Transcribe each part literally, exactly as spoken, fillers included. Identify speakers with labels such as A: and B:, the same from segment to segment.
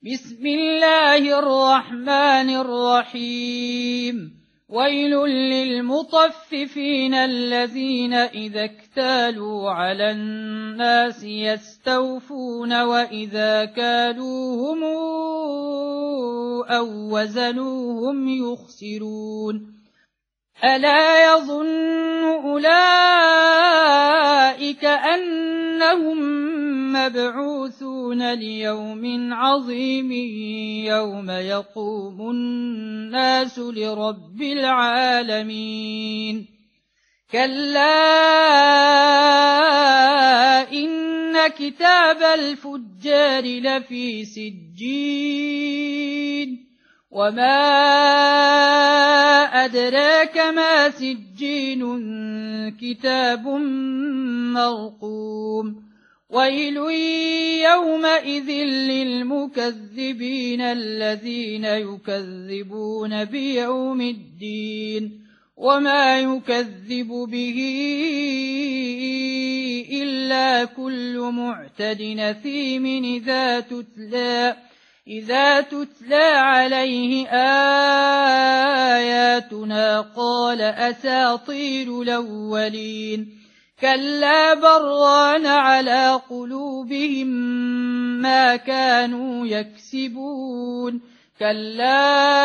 A: بسم الله الرحمن الرحيم ويل للمطففين الذين إذا اكتالوا على الناس يستوفون وإذا كالوهم أو وزنوهم يخسرون ألا يظن أولئك أنهم مبعوثون ليوم عظيم يوم يقوم الناس لرب العالمين كلا إن كتاب الفجار لفي سجين وما أدراك ما سجين كتاب مرقوم ويل يومئذ للمكذبين الذين يكذبون بيوم الدين وما يكذب به إلا كل معتد نثيم إذا تتلى إذا تتلى عليه آياتنا قال أساطير الأولين كلا بران على قلوبهم ما كانوا يكسبون كلا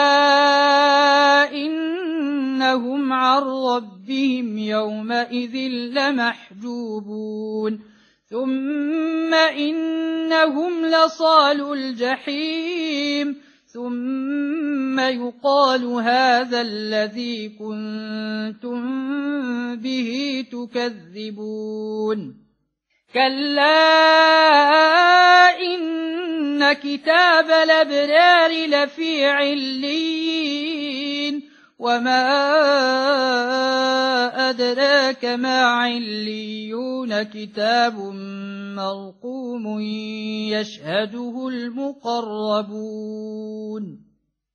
A: إنهم عن ربهم يومئذ لمحجوبون ثم إنهم لصالو الجحيم ثم يقال هذا الذي كنتم به تكذبون كلا إن كتاب الأبرار لفي عليين وما أدراك ما عليون كتاب مرقوم يشهده المقربون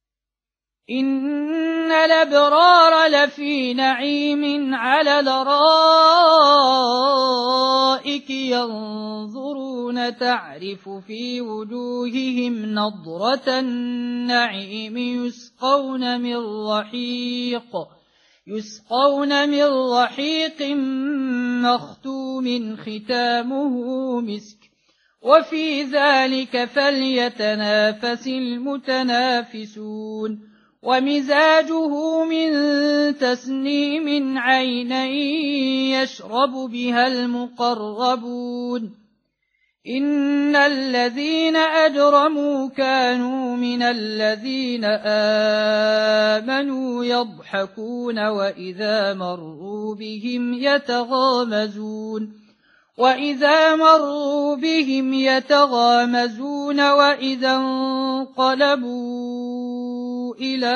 A: إن الأبرار لفي نعيم على الأرائك ينظرون تعرف في وجوههم نضرة النعيم يسقون من رحيق يسقون من رحيق مختوم ختامه مسك وفي ذلك فليتنافس المتنافسون ومزاجه من تسنيم عينا يشرب بها المقربون إن الذين أجرموا كانوا من الذين آمنوا يضحكون وإذا مروا بهم يتغامزون وإذا مروا بهم يتغامزون وإذا انقلبوا إلى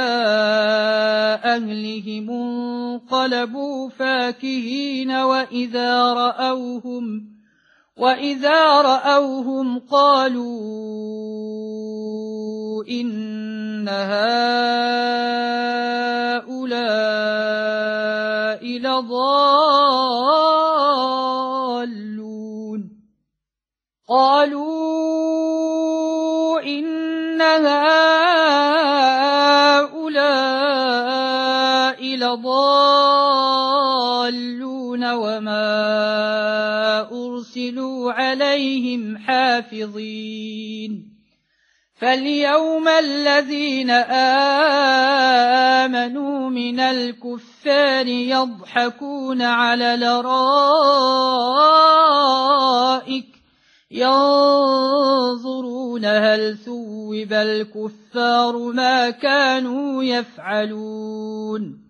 A: أهلهم انقلبوا فاكهين وإذا رأوهم وإذا رأوهم قالوا إن هؤلاء لضالون قالوا إن هؤلاء لضالون وما أرسلوا عليهم حافظين فاليوم الذين آمنوا من الكفار يضحكون على الأرائك ينظرون هل ثوب الكفار ما كانوا يفعلون